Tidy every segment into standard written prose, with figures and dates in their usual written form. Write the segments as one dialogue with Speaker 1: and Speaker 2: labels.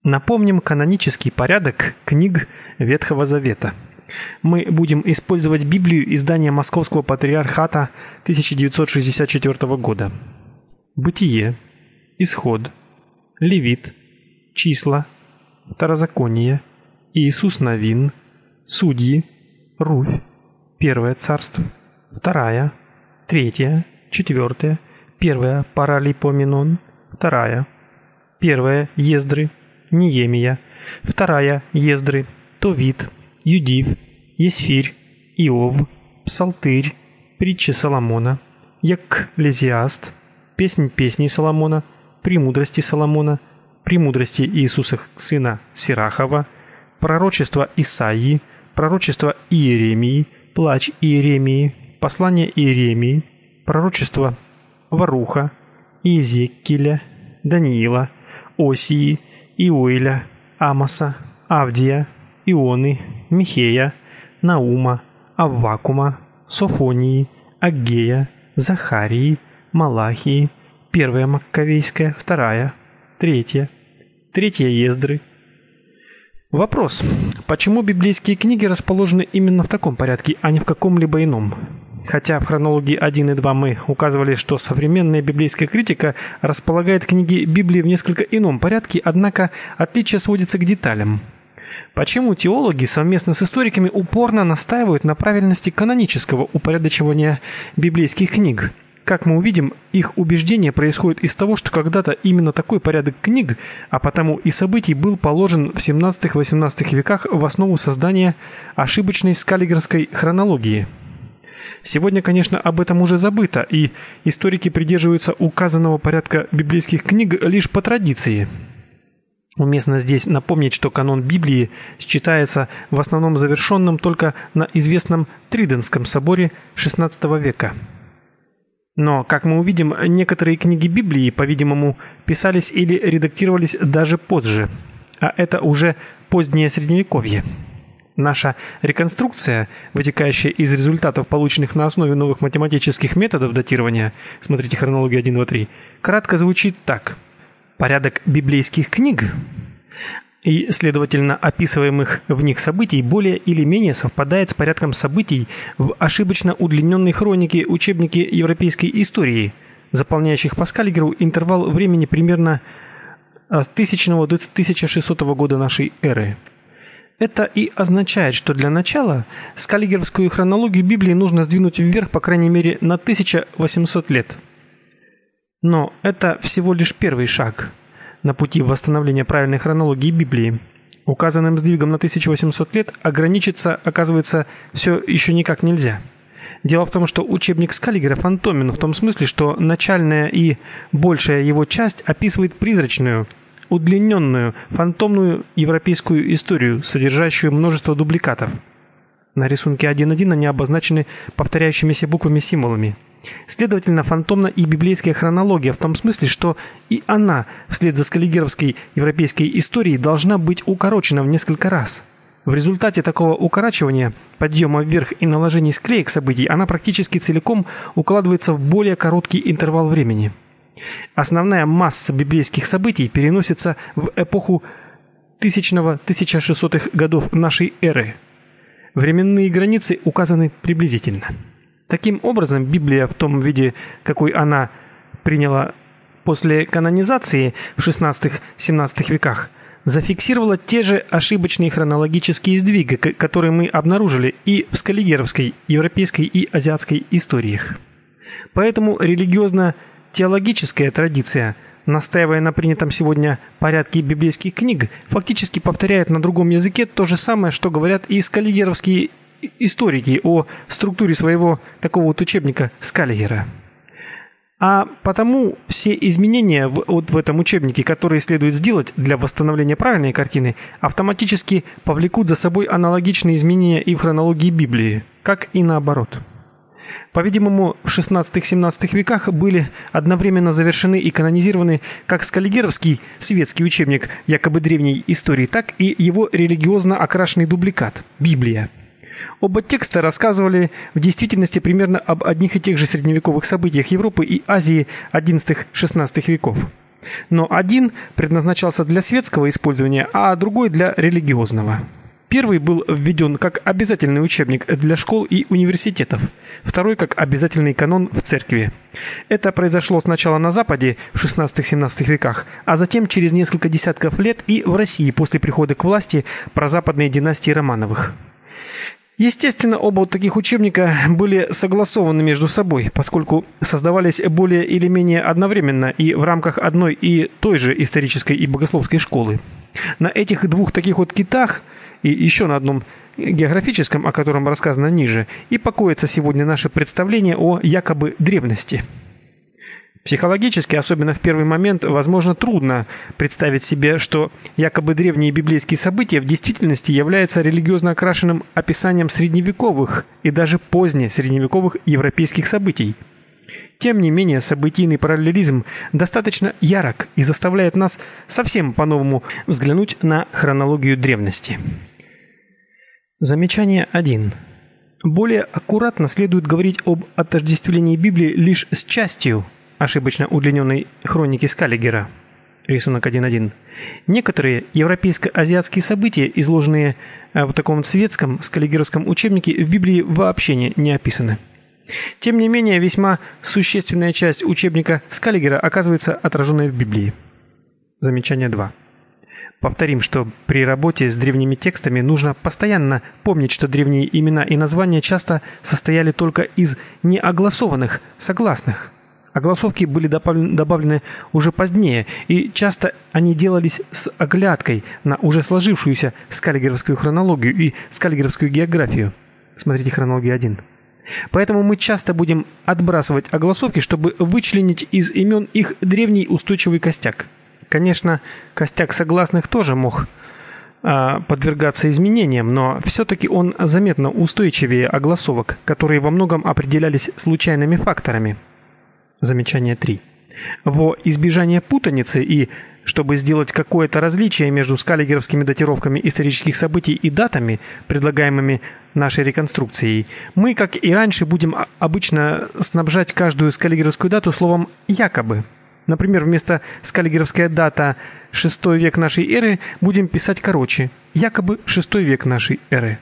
Speaker 1: Напомним канонический порядок книг Ветхого Завета. Мы будем использовать Библию издания Московского патриархата 1964 года. Бытие, Исход, Левит, Числа, Второзаконие, Иисус Навин, Судьи, Руфь, Первое царство, Вторая, Третья, Четвертая, Первая Паралипоменон, Вторая, Первая Ездры, Неемия, Вторая Ездры, Товит, Юдив, Есфирь, Иов, Псалтырь, Притчи Соломона, Екклезиаст, Песнь песней Соломона, Премудрости Соломона, Премудрости Иисуса сына Сирахова, Пророчество Исаии, Пророчество Иеремии, Плач Иеремии, Послание Иеремии, Пророчество Варуха, Иезекииля, Даниила, Осии, Иоиля, Амоса, Авдия, Ионы, Михея, Наума, Аввакума, Софонии, Аггея, Захарии, Малахии, Первая Маккавейская, Вторая, Третья, Третья Ездры. Вопрос: почему библейские книги расположены именно в таком порядке, а не в каком-либо ином? Хотя в хронологии 1 и 2 мы указывали, что современная библейская критика располагает книги Библии в несколько ином порядке, однако отличие сводится к деталям. Почему теологи совместно с историками упорно настаивают на правильности канонического упорядочивания библейских книг? Как мы увидим, их убеждение происходит из того, что когда-то именно такой порядок книг, а потому и событий, был положен в 17-18 веках в основу создания ошибочной скаллигеровской хронологии. Сегодня, конечно, об этом уже забыто, и историки придерживаются указанного порядка библейских книг лишь по традиции. Уместно здесь напомнить, что канон Библии считается в основном завершенным только на известном Тридентском соборе XVI века. Но, как мы увидим, некоторые книги Библии, по-видимому, писались или редактировались даже позже, а это уже позднее Средневековье. Наша реконструкция, вытекающая из результатов, полученных на основе новых математических методов датирования, смотрите хронологию 1, 2, 3, кратко звучит так: порядок библейских книг и, следовательно, описываемых в них событий более или менее совпадает с порядком событий в ошибочно удлиненной хронике учебнике европейской истории, заполняющих по Скаллигеру интервал времени примерно с 1000 до 1600 года нашей эры. Это и означает, что для начала скаллигеровскую хронологию Библии нужно сдвинуть вверх, по крайней мере, на 1800 лет. Но это всего лишь первый шаг на пути восстановления правильной хронологии Библии. Указанным сдвигом на 1800 лет ограничиться, оказывается, все еще никак нельзя. Дело в том, что учебник Скаллигера фантомен в том смысле, что начальная и большая его часть описывает призрачную, удлиненную, фантомную европейскую историю, содержащую множество дубликатов. На рисунке 1.1 они обозначены повторяющимися буквами-символами. Следовательно, фантомна и библейская хронология в том смысле, что и она, вслед за скаллигеровской европейской историей, должна быть укорочена в несколько раз. В результате такого укорачивания, подъема вверх и наложения склеек событий, она практически целиком укладывается в более короткий интервал времени. Основная масса библейских событий переносится в эпоху 1000-1600 годов нашей эры. Временные границы указаны приблизительно. Таким образом, Библия в том виде, какой она приняла после канонизации в XVI-XVII веках, зафиксировала те же ошибочные хронологические сдвиги, которые мы обнаружили и в скаллигеровской, европейской и азиатской историях. Поэтому религиозно-теологическая традиция, настаивая на принятом сегодня порядке библейских книг, фактически повторяет на другом языке то же самое, что говорят и скаллигеровские историки о структуре своего такого вот учебника Скаллигера. А потому все изменения в этом учебнике, которые следует сделать для восстановления правильной картины, автоматически повлекут за собой аналогичные изменения и в хронологии Библии, как и наоборот. По-видимому, в XVI-XVII веках были одновременно завершены и канонизированы как скаллигеровский светский учебник якобы древней истории, так и его религиозно окрашенный дубликат Библия. Оба текста рассказывали в действительности примерно об одних и тех же средневековых событиях Европы и Азии XI-XVI веков. Но один предназначался для светского использования, а другой для религиозного. Первый был введен как обязательный учебник для школ и университетов, второй как обязательный канон в церкви. Это произошло сначала на Западе в XVI-XVII веках, а затем через несколько десятков лет и в России после прихода к власти прозападной династии Романовых. Естественно, оба таких учебника были согласованы между собой, поскольку создавались более или менее одновременно и в рамках одной и той же исторической и богословской школы. На этих двух таких вот китах и еще на одном географическом, о котором рассказано ниже, и покоится сегодня наше представление о якобы древности. Психологически, особенно в первый момент, возможно, трудно представить себе, что якобы древние библейские события в действительности являются религиозно окрашенным описанием средневековых и даже позднесредневековых европейских событий. Тем не менее, событийный параллелизм достаточно ярок и заставляет нас совсем по-новому взглянуть на хронологию древности. Замечание 1. Более аккуратно следует говорить об отождествлении Библии лишь с частью ошибочно удлиненной хроники Скаллигера. Рисунок 1.1. Некоторые европейско-азиатские события, изложенные в таком светском скаллигеровском учебнике, в Библии вообще не описаны. Тем не менее, весьма существенная часть учебника Скаллигера оказывается отраженной в Библии. Замечание 2. Повторим, что при работе с древними текстами нужно постоянно помнить, что древние имена и названия часто состояли только из неогласованных согласных. Огласовки были добавлены уже позднее, и часто они делались с оглядкой на уже сложившуюся скаллигеровскую хронологию и скаллигеровскую географию. Смотрите хронология 1. Поэтому мы часто будем отбрасывать огласовки, чтобы вычленить из имен их древний устойчивый костяк. Конечно, костяк согласных тоже мог подвергаться изменениям, но все-таки он заметно устойчивее огласовок, которые во многом определялись случайными факторами. Замечание 3. Во избежание путаницы и чтобы сделать какое-то различие между скаллигеровскими датировками исторических событий и датами, предлагаемыми нашей реконструкцией, мы, как и раньше, будем обычно снабжать каждую скаллигеровскую дату словом «якобы». Например, вместо скаллигеровская дата 6 век нашей эры будем писать короче «якобы 6 век нашей эры».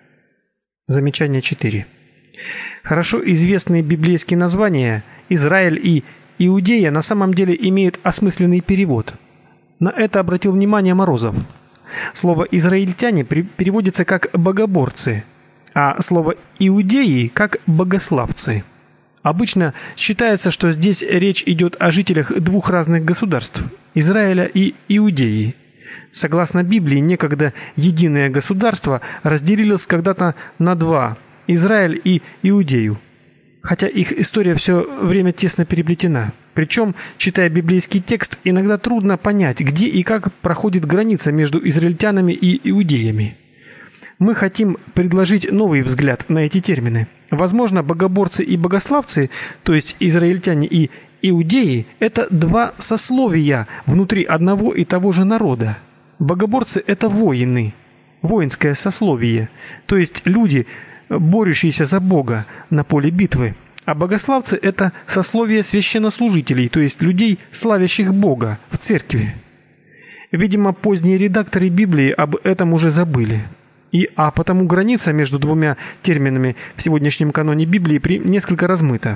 Speaker 1: Замечание 4. Хорошо известные библейские названия Израиль и Иудея на самом деле имеют осмысленный перевод. На это обратил внимание Морозов. Слово израильтяне переводится как богоборцы, а слово иудеи как богославцы. Обычно считается, что здесь речь идет о жителях двух разных государств Израиля и Иудеи. Согласно Библии, некогда единое государство разделилось когда-то на два Израиль и Иудею. Хотя их история все время тесно переплетена. Причем, читая библейский текст, иногда трудно понять, где и как проходит граница между израильтянами и иудеями. Мы хотим предложить новый взгляд на эти термины. Возможно, богоборцы и богославцы, то есть израильтяне и иудеи, это два сословия внутри одного и того же народа. Богоборцы – это воины, воинское сословие, то есть люди, борющиеся за Бога на поле битвы, а богославцы – это сословие священнослужителей, то есть людей, славящих Бога в церкви. Видимо, поздние редакторы Библии об этом уже забыли. А потому граница между двумя терминами в сегодняшнем каноне Библии несколько размыта.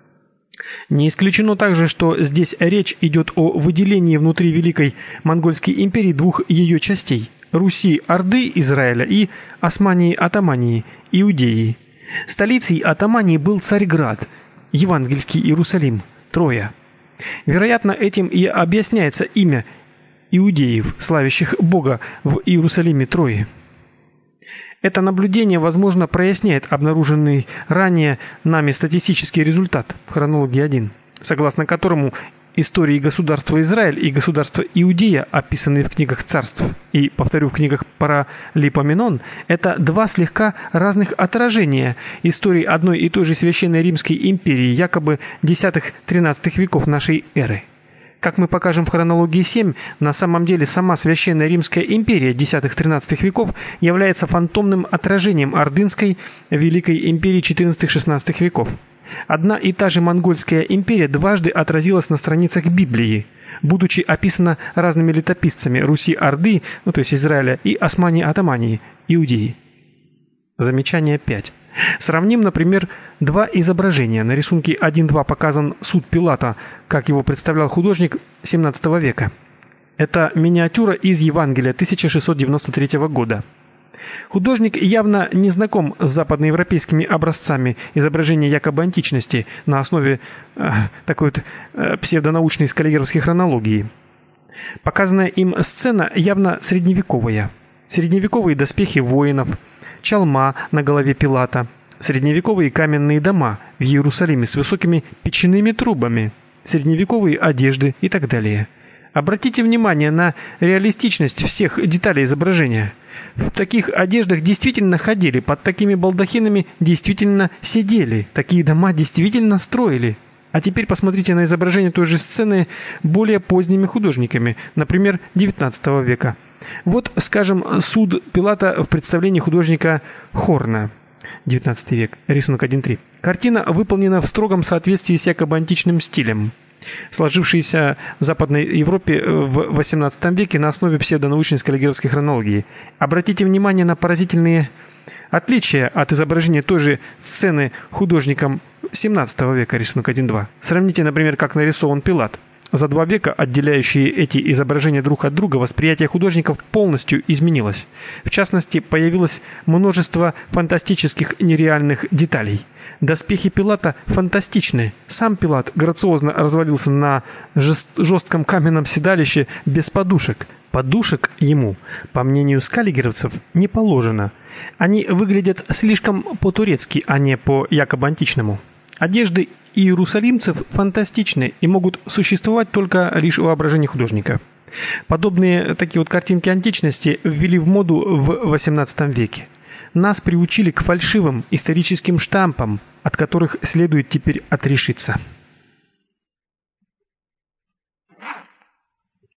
Speaker 1: Не исключено также, что здесь речь идет о выделении внутри Великой Монгольской империи двух ее частей – Руси-Орды Израиля и Османии-Атамании Иудеи. Столицей Атамании был Царьград, евангельский Иерусалим, Троя. Вероятно, этим и объясняется имя иудеев, славящих Бога в Иерусалиме Трои. Это наблюдение, возможно, проясняет обнаруженный ранее нами статистический результат в хронологии 1, согласно которому истории государства Израиль и государства Иудея, описанные в книгах царств и, повторю, в книгах Паралипоменон, это два слегка разных отражения истории одной и той же Священной Римской империи, якобы X-XIII веков нашей эры. Как мы покажем в хронологии 7, на самом деле сама Священная Римская империя X-XIII веков является фантомным отражением Ордынской Великой империи XIV-XVI веков. Одна и та же Монгольская империя дважды отразилась на страницах Библии. будучи описана разными летописцами Руси-Орды, то есть Израиля, и Османии-Атамании, Иудеи. Замечание 5. Сравним, например, два изображения. На рисунке 1.2 показан суд Пилата, как его представлял художник XVII века. Это миниатюра из Евангелия 1693 года. Художник явно не знаком с западноевропейскими образцами изображения якобы античности на основе такой псевдонаучной скаллигеровской хронологии. Показанная им сцена явно средневековая. Средневековые доспехи воинов, чалма на голове Пилата, средневековые каменные дома в Иерусалиме с высокими печными трубами, средневековые одежды и так далее. Обратите внимание на реалистичность всех деталей изображения. В таких одеждах действительно ходили, под такими балдахинами действительно сидели, такие дома действительно строили. А теперь посмотрите на изображение той же сцены более поздними художниками, например, XIX века. Вот, скажем, суд Пилата в представлении художника Хорна, XIX век, рисунок 1.3. Картина выполнена в строгом соответствии с якобы античным стилем, сложившийся в Западной Европе в XVIII веке на основе псевдонаучной скаллигеровской хронологии. Обратите внимание на поразительные отличия от изображения той же сцены художником XVII века, рисунок 1.2. Сравните, например, как нарисован Пилат. За 2 века, отделяющие эти изображения друг от друга, восприятие художников полностью изменилось. В частности, появилось множество фантастических нереальных деталей. Доспехи Пилата фантастичны. Сам Пилат грациозно развалился на жестком каменном седалище без подушек. Подушек ему, по мнению скаллигеровцев, не положено. Они выглядят слишком по-турецки, а не по-якобы-античному. Одежды иерусалимцев фантастичны и могут существовать только лишь в воображении художника. Подобные такие картинки античности ввели в моду в XVIII веке. Нас приучили к фальшивым историческим штампам, от которых следует теперь отрешиться.